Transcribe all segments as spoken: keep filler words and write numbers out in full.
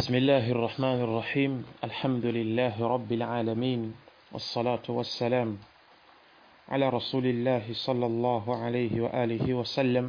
بسم الله الرحمن الرحيم. الحمد لله رب العالمين، والصلاة والسلام على رسول الله صلى الله عليه وآله وسلم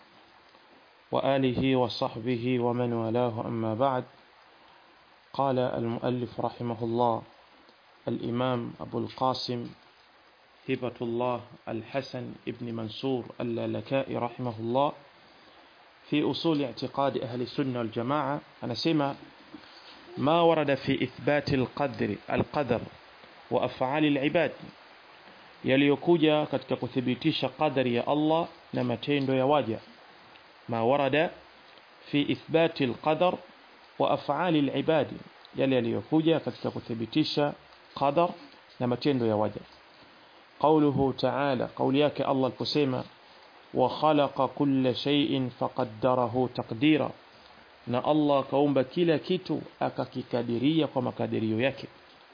وآله وصحبه ومن والاه، أما بعد. قال المؤلف رحمه الله الإمام أبو القاسم هبة الله الحسن ابن منصور اللالكائي رحمه الله في أصول اعتقاد أهل السنة والجماعة، أنا سمع ما ورد في إثبات القدر القدر وأفعال العباد، yaliyokuja katika kuthibitisha qadari ya Allah na matendo ya waja. Ma warada fi ithbati alqadar wa af'ali alibad, yale yaliyokuja katika kuthibitisha qadar na matendo ya waja. Qawluhu ta'ala, qawli yake Allah aliposema wa khalaqa kulla shay'in faqaddarahu taqdira, na Allah kaumba kila kitu akakikadiria kwa makadirio yake.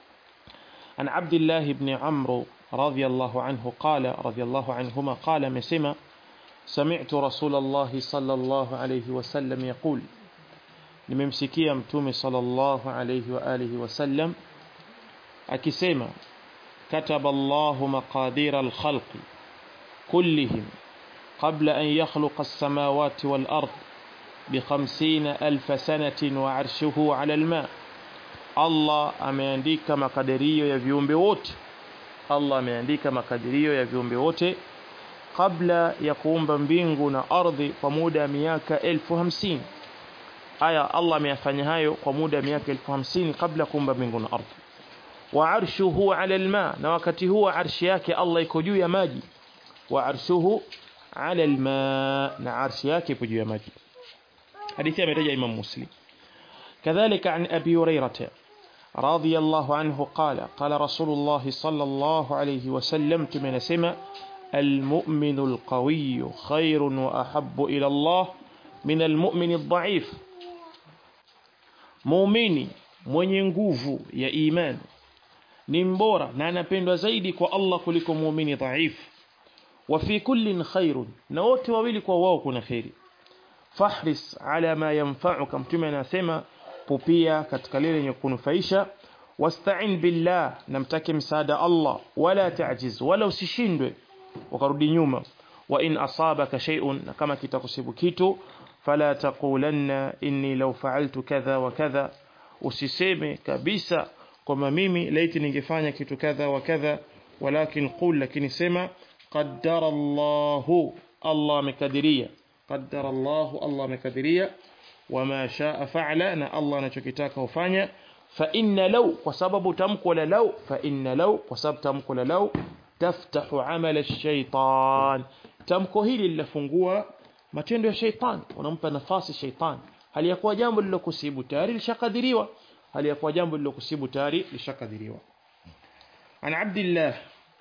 An Abdullah ibn Amr رضي الله عنه قال رضي الله عنهما قال مسما سمعت رسول الله صلى الله عليه وسلم يقول، nimemsikia mtume sallallahu alayhi wa alihi wasallam akisema kataba Allahu maqadir al-khalq kullihim qabla an yakhluqa as-samawati wal-ard bi khamsina alf sanatin wa arshuhu ala al-ma. Allah ameandika makadirio ya viumbe wote Allah ameandika makadirio ya viumbe wote kabla ya kuumba mbingu na ardhi kwa muda wa miaka elfu hamsini. Aya, Allah ameyafanya hayo kwa muda wa miaka elfu hamsini kabla kuumba mbingu na ardhi. Wa arshuhu ala alma, na wakati huo arshi yake Allah iko juu ya maji. Wa arshuhu ala alma, na arshi yake iko juu ya maji. Hadithi ametaja Imam Muslim. Kadhalika an Abi Hurairah رضي الله عنه قال قال رسول الله صلى الله عليه وسلم تمن سمع المؤمن القوي خير وأحب إلى الله من المؤمن الضعيف. muumini mwenye nguvu ya iman ni mbora na anapendwa zaidi kwa Allah kuliko muumini dhaifu. wa fi kullin khairun, na wote wawili kwa wao kuna khairi. fahris ala ma yanfa'uka, mtume anasema pupia katika lile lenye kunufaisha. wasta'in billah, namtake msaada Allah. wala ta'jiz, wala usishindwe ukarudi nyuma. wa in asabaka shay'un, kama kitakusibu kitu, fala taqulanna inni law fa'altu kadha wa kadha, usiseme kabisa kwamba mimi laiti ningefanya kitu kadha wa kadha, walakin qul, lakini sema qaddara Allahu, Allah amekadiria. qaddara Allahu, Allah amekadiria. wama shaa fa'ala, na Allah anachokitaka ufanya. fa inna law, kwa sababu tamko la law, fa inna law, kwa sababu tamko la law taftahu amala ash-shaytan, tamko hili linafungua matendo ya shaytan, unampa nafasi shaytan. hali yakuwa jambo lilokusibu tayari lishakadiriwa, hali yakuwa jambo lilokusibu tayari lishakadiriwa. An Abdullah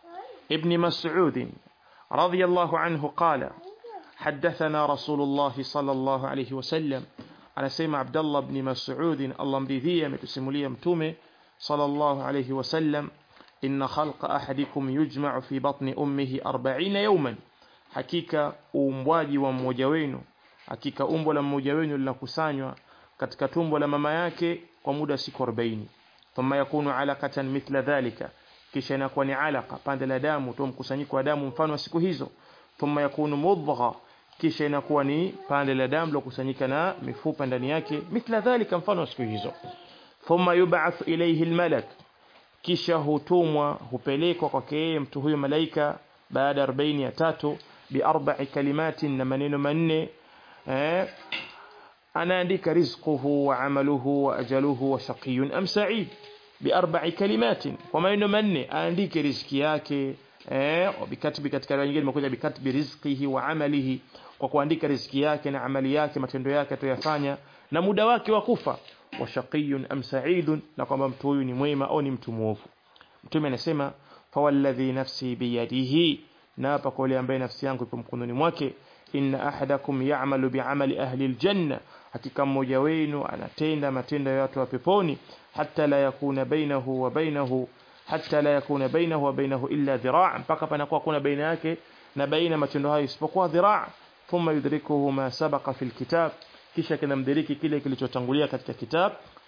ibn Mas'ud radiyallahu anhu qala حدثنا رسول الله صلى الله عليه وسلم. anasema Abdullah ibn Mas'ud, Allah mridhie, ametusimulia mtume sallallahu alayhi wasallam, inna khalqa ahadikum yujma'u fi batni ummihi arobaini yawman, hakika uumbwaji wa mmoja wenu, hakika umbo la mmoja wenu linakusanywa katika tumbo la mama yake kwa muda siku arobaini. thumma yakunu alaqatan mithla dhalika, kisha inakuwa ni alaqa, pande la damu tu, mkusanyiko wa damu mfano wa siku hizo. thumma yakunu mudgha, kisha inakuwa ni pande la damu lokusanyika na mifupa ndani yake, mithla dhalika, mfano wa siku hizo. thumma yub'ath ilayhi almalak, kisha hutumwa hupelekwa kwake yeye mtu huyo malaika baada arobaini ya tatu, bi arba'i kalimatin, na maneno manne. eh anaandika rizquhu wa amaluhu wa ajaluhu wa shaqiyun am sa'id, bi arba'i kalimatin, kwa maneno manne aandike riziki yake. eh bikatbi, katika riwaya nyingine imekuja bikatbi rizqihi wa amalihi, kwa kuandika riziki yake na amali yake, matendo yake atayafanya na muda wake wa kufa. wa shaqiyun am sa'idun, na kwamba mtu huyu ni mwema au ni mtu mwovu. Mtume anasema fa walladhi nafsi biyadihi, na hapa kwa yule ambaye nafsi yangu ipo mkononi mwake, inna ahadakum ya'malu bi'amali ahli aljanna, hakika mmoja wenu anatenda matendo ya watu wa peponi, hatta la yakuna bainahu wa bainahu hatta la yakuna bainahu wa bainahu illa dhiraa', mpaka panakuwa kuna baina yake na baina matendo hayo isipokuwa dhiraa'. thumma yudrikuhu ma sabaqa fil kitab, kisha kinamdiriki kile kilichotangulia katika kitabu.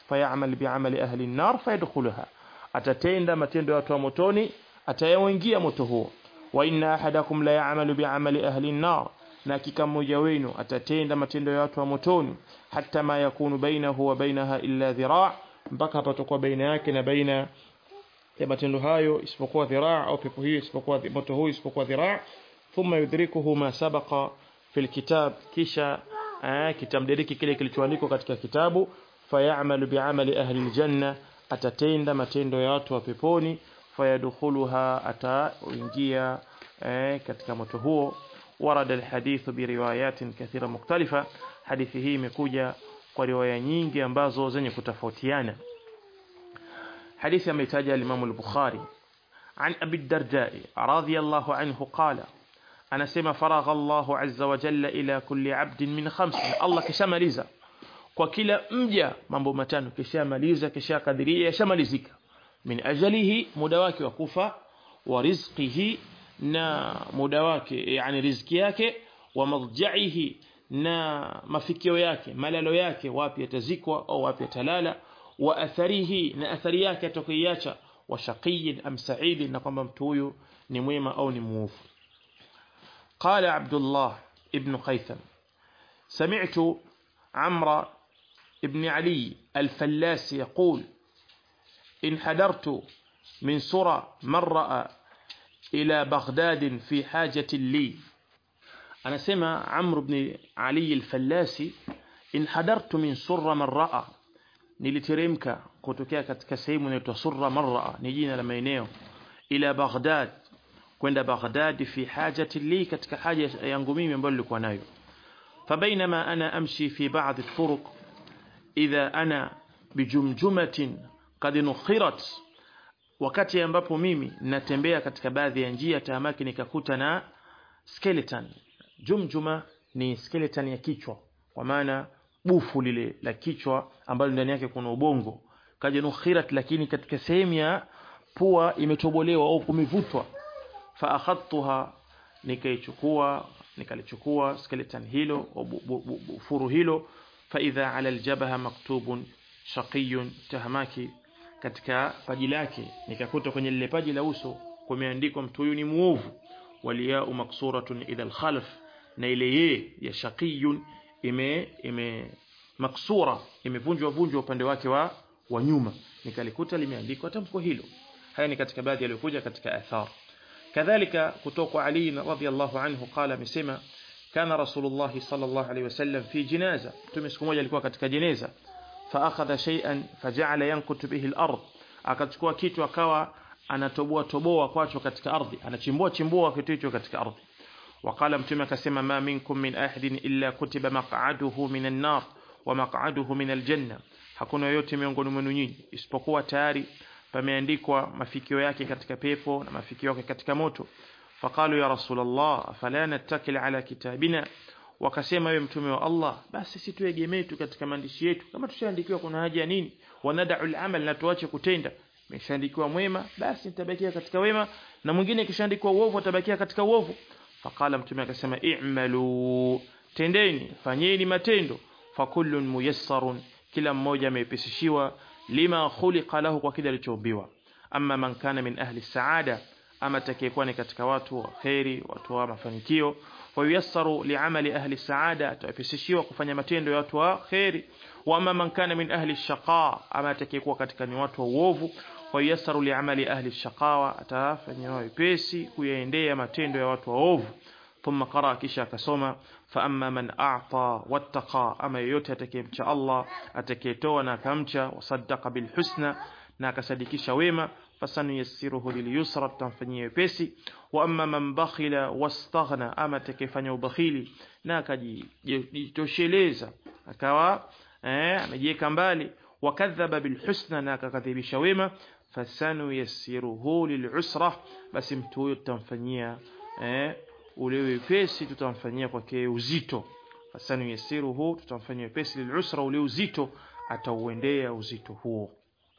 fayamal bi'amali ahli an-nar fayadkhulaha, atatenda matendo ya watu wa motoni, atayaingia moto huo. Wa inna ahadakum la ya'malu bi'amali ahli an-nar, na hakika mmoja wenu atatenda matendo ya watu wa motoni, hatta ma yakunu bainahu wa bainaha illa dhira', mpaka patakuwa baina yake na baina ya matendo hayo isipokuwa dhiraa, au pepo hiyo isipokuwa moto huo isipokuwa dhiraa. Thumma yudrikuhu ma sabaqa fil kitab, kisha kitamdiriki kile kilichoandikwa katika kitabu. Fayamalu bi'amali ahli aljanna, atatenda matendo ya watu wa peponi. Fayadkhuluha, ataingia katika moto huo. Warada alhadith bi riwayatin kathira mukhtalifa, hadithi hii imekuja kwa riwaya nyingi ambazo zenye kutofautiana. حديث ميتاج الإمام البخاري عن أبي الدرداء رضي الله عنه قال أنا سمى فرغ الله عز وجل إلى كل عبد من خمس. الله كشامليزا وكلا مجا mambo matano kishamaliza kishakadiria shamalizika. Min ajalihi, muda wake wa kufa, wa rizqihi, na muda wake yani riziki yake, wa madja'ihi, na mafikio yake malalo yake, wapi atazikwa au wapi atalala, wa atharihi, na athari yake atakoiacha, wa shaqiyin am sa'id, na kwamba mtu huyu ni mwema au ni muovu. Qala Abdullah ibn Qaytham sami'tu Amr ibn Ali al-Fallas yaqul in hadartu min sura man ra'a ila Baghdad fi hajatin li. Anasema Amr ibn Ali al-Fallas, in hadartu min surra man ra'a, niliteremka kutokea katika sehemu inaitwa Surra Marra, ni jina la maeneo, ila Baghdad, kwenda Baghdad, fi hajati li, katika haja yangu mimi ambayo nilikuwa nayo. Fabainama ana amshi fi ba'd at-turuq idha ana bijumjumatin qad nukhirat, wakati ambapo mimi natembea katika baadhi ya njia, tahamaki nikakuta na skeleton. Jumjuma ni skeleton ya kichwa, kwa maana bufu lile la kichwa ambalo ndani yake kuna ubongo. Kaja nukhirat, lakini katika sehemu ya pua imetobolewa au kumevutwa. Fa akhadtuha, nikaichukua nikalichukua skeleton hilo au bufuru hilo. Fa idha ala aljabaha maktubun shaqiyun, tahamaki katika paji lake nikakuta kwenye lile paji la uso kumeandikwa mtu huyu ni muovu. Waliyau maksuratun ila alkhalf, na ile ye ya shaqiyun ime ime maksura, imevunjwa vunjwa upande wake wa wa nyuma, nikalikuta limeandikwa tamko hilo. Haya ni katika baadhi yaliyokuja katika athar. Kadhalika kutoka Ali radhiyallahu anhu qala, amesema kana Rasulullah sallallahu alayhi wasallam fi jinaza, mtume siku moja alikuwa katika jeneza. Fa akhadha shay'an faja'ala yankutu bihi al-ard, akachukua kitu akawa anatoboa toboa kwacho katika ardhi, anachimbua chimbua kitu hicho katika ardhi. وقال متى كسم ما منكم من أحد إلا كتب مقعده من النار ومقعده من الجنة, hakuna yote miongoni mwenu nyinyi isipokuwa tayari pameandikwa mafikio yake katika pepo na mafikio yake katika moto. Faqalu ya Rasulullah fala nattakil ala kitabina, wakasema wewe mtume wa Allah, basi sisi tuegemee tu katika maandishi yetu, kama tushaandikiwa kuna haja nini? Wanada'u al-amal, na tuache kutenda. Meshaandikiwa mwema, basi nitabakia katika wema, na mwingine kishaandikiwa uovu atabakia katika uovu. Faqala mtume akasema i'malu, tendeni, fanyeni matendo, fakullun muyassarun, kila mmoja amepesishiwa, lima khuliqa lahu, kwa kile alichoumbiwa. Amma man kana min ahli saada, ama takayekuwa ni katika watu wa khairi, watu wa mafanikio, wa yassaru li'amali ahli saada, atapesishiwa kufanya matendo ya watu wa khairi. Wa amma man kana min ahli shaqa, ama takayekuwa katika ni watu wa uovu, wa yassaru li'amali ahli shaqawa, atafanya wepesi kuyaendea matendo ya watu waovu. Thumma qara, kisha akasoma fa amma man a'ta wattaqa, ama yote atakayemcha Allah, atakayetoa na akamcha, wasaddaqa bil husna, na akasadikisha wema, fasanu yassiruhu lil yusra, tamfanyia wepesi. Wa amma man bakhila wastaghna, ama atakayefanya ubakhili na akajitosheleza akawa eh amejiweka mbali, wakadhaba bil husna, na akakadhibisha wema, fasanu yassiruhu lil usra, basi mtu huyo tutamfanyia eh ule wepesi, tutamfanyia kwake uzito. Fasanu yassiruhu, tutamfanyia wepesi, lil usra, ule uzito atauendea uzito huo.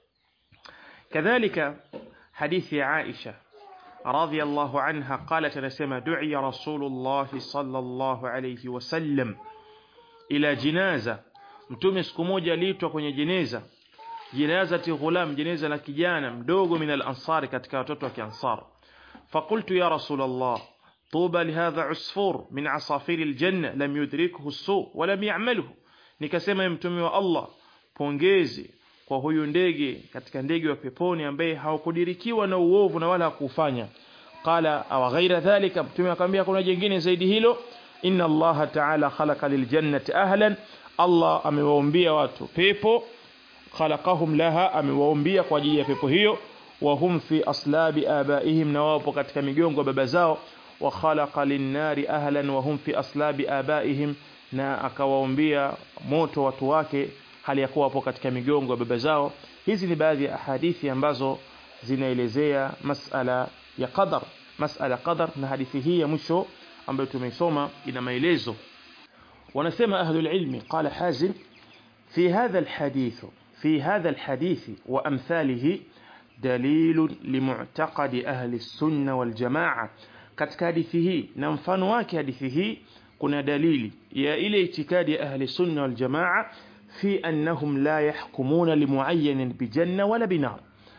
Kadhalika hadithi Aisha radhiyallahu anha qalat, anasema du'iya Rasulullah sallallahu alayhi wasallam ila jinaza, mtume siku moja aliitwa kwenye jeneza. jinazati ghulam, jeneza la kijana mdogo min al-ansari, katika watoto wa Kiansar. Faqultu ya Rasul Allah, tuba lihadha usfur min asafiri aljanna lam yudrikhu as-su wa lam ya'malhu. Nikasema mtume wa Allah, pongezi kwa huyu ndege katika ndege wa peponi ambaye hawakudirikiwa na uovu na wala hakufanya. Qala aw ghaira dhalika, mtume akamwambia kuna jingine zaidi hilo, inna Allah ta'ala khalaqa liljannati ahlan, Allah amewaumbia watu pepo, khalaqahum laha, amewaumbia kwa ajili ya pepo hiyo, wa hum fi aslabi abaihim, na wapo katika migongo baba zao, wa khalaqa linnari ahlan wa hum fi aslabi abaihim, na akawaumbia moto watu wake hali ya kuwa hapo katika migongo baba zao. Hizi ni baadhi ya hadithi ambazo zinaelezea masala ya qadar, masala qadar, na hadithi hii ya mwisho ambayo tumeisoma ina maelezo. Wanasema ahlul ilmi, qala Hazim, fi hadha alhadith fi hadha alhadith wa amthalihi dalil limu'taqadi ahli sunna wal jamaa. Katika hadithi hii na mfano wake hadithi hii kuna dalili ya ile itikadi ya ahli sunna wal jamaa fi annahum la yahkumuna limuayyan bijanna wala binar,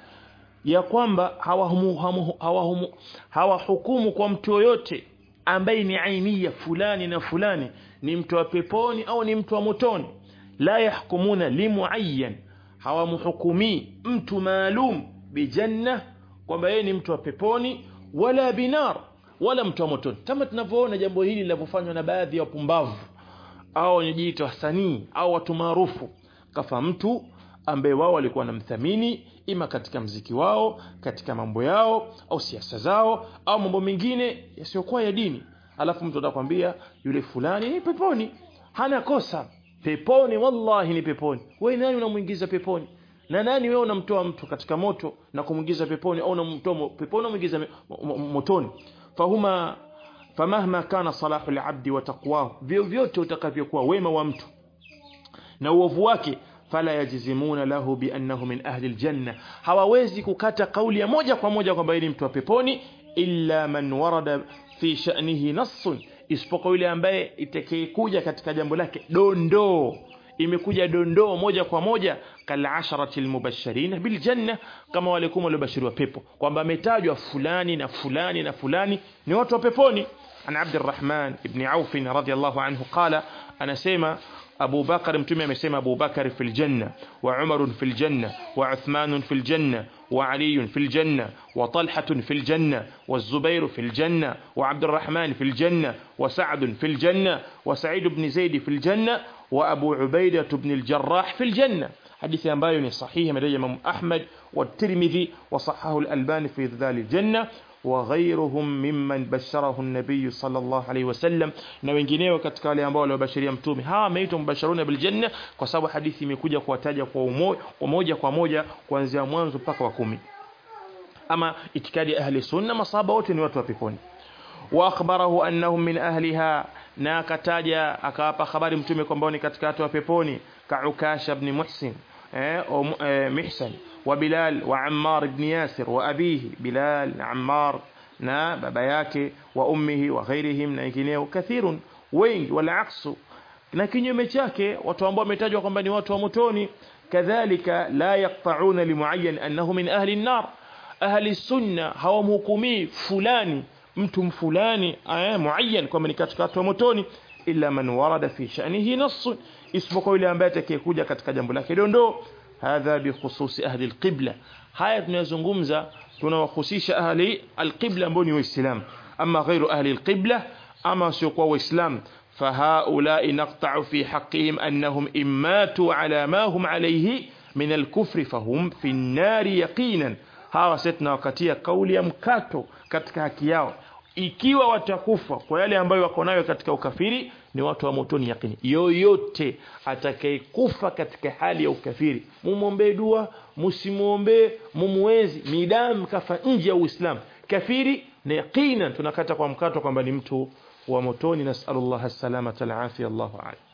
ya kwamba hawahukumu hawahumu hawahukumu kwa mtu yoyote ambaye ni ainia fulani na fulani ni mtu wa peponi au ni mtu wa motoni. La yahkumuna limuayyan, hawamhukumi mtu maalum bijanna kwamba yeye ni mtu wa peponi, wala binar, wala mtu wa motoni. Kama tunavyoona jambo hili linapofanywa na baadhi ya wapumbavu au wanajiita wasanii au watu maarufu, kafa mtu ambaye wao walikuwa wanamthamini ima katika mziki wao, katika mambo yao au siasa zao au mambo mengine yasiyokuwa ya dini, alafu mtu atakwambia yule fulani ni peponi, hana kosa, peponi, wallahi ni peponi. Wewe nani unamuingiza peponi? Na nani wewe unamtoa mtu katika moto na kumuingiza peponi, au unamtoa peponi umuingiza motoni? Fahuma famahma kana salahu al-abdi wa taqwahu, vyovyote utakavyokuwa wema wa mtu na uovu wake, fala yajzimuna lahu bi annahu min ahli aljanna, hawawezi kukata kauli ya moja kwa moja kwamba yeye ni mtu wa peponi, illa man warada fi sha'nihi nassun, isipokuwa yule ambaye itakayekuja katika jambo lake dondoo, imekuja dondoo moja kwa moja, kal asharati almubashirin bil janna, kama wale kumi waliobashiriwa pepo, kwamba ametajwa fulani na fulani na fulani ni watu wa peponi. An Abdurrahman ibn Auf radhiyallahu anhu qala, anasema Abu Bakar, mtume amesema Abu Bakar fil janna, wa Umar fil janna, wa Uthman fil janna, wa Ali fil janna, wa Talha fil janna, wa Zubair fil janna, wa Abdurrahman fil janna, wa Sa'd fil janna, wa Sa'id ibn Zaid fil janna, wa Abu Ubaidah ibn al-Jarrah fil janna. hadithi ambayo ni sahihi, ameeleza Imam Ahmad wa Tirmidhi wa sahahu al-Albani fi dhal al-janna wa ghayruhum mimman basharahu an-nabiy sallallahu alayhi wasallam, na wengineo katika wale ambao waliobashiria mtume. Hawa wameitwa mubashiruna bil janna kwa sababu hadithi imekuja kuwataja kwa umoja kwa moja kuanzia mwanzo mpaka wa kumi. Ama itikadi ahli sunna, masahaba wote ni watu wa peponi. Wa akhbarahu annahum min ahliha, na akataja akawapa habari mtume kwamba ni katika watu wa peponi, ka Ukasha ibn Muhsin eh au Mihsan wa Bilal wa Ammar ibn Yasir wa abihi Bilal na Ammar na baba yake wa ummihi wa ghairihim na wengineo kathirun wengi, wala aksu na kinyume chake watu ambao wametajwa kwamba ni watu wa motoni. Kadhalika la yaqta'una limuayyan annahu min ahli an-nar, ahli sunna hawamhukumi fulani mtu fulani aya muayyan kwamba ni katika watu wa motoni, illa man warada fi sha'nihi nass, isipokuwa yule ambaye atakayekuja katika jambo lake dondoo. Hadha bi khususi ahli al-qibla, haya tunazungumza tunawahusisha ahli al-qibla ambao ni waislamu. Ama ghairu ahli al-qibla, ama sio kwa waislamu, fahaulai naqta'u fi haqqihim annahum immatu ala ma hum alayhi min al-kufri fahum fi an-nar yaqinan. Hawa setna wakatia kauli ya mkato katika haki yao, ikiwa watakufa kwa yale ambayo wako nayo katika ukafiri ni watu wa motoni yakini. Yoyote atakayekufa katika hali ya ukafiri, mumuombe dua, msimuombe, mumwezi, midam kafa nje ya Uislamu kafiri, na yakina tunakata kwa mkato kwamba ni mtu wa motoni. Nasallallahu as-salamata al-afia, Allahu a'lam.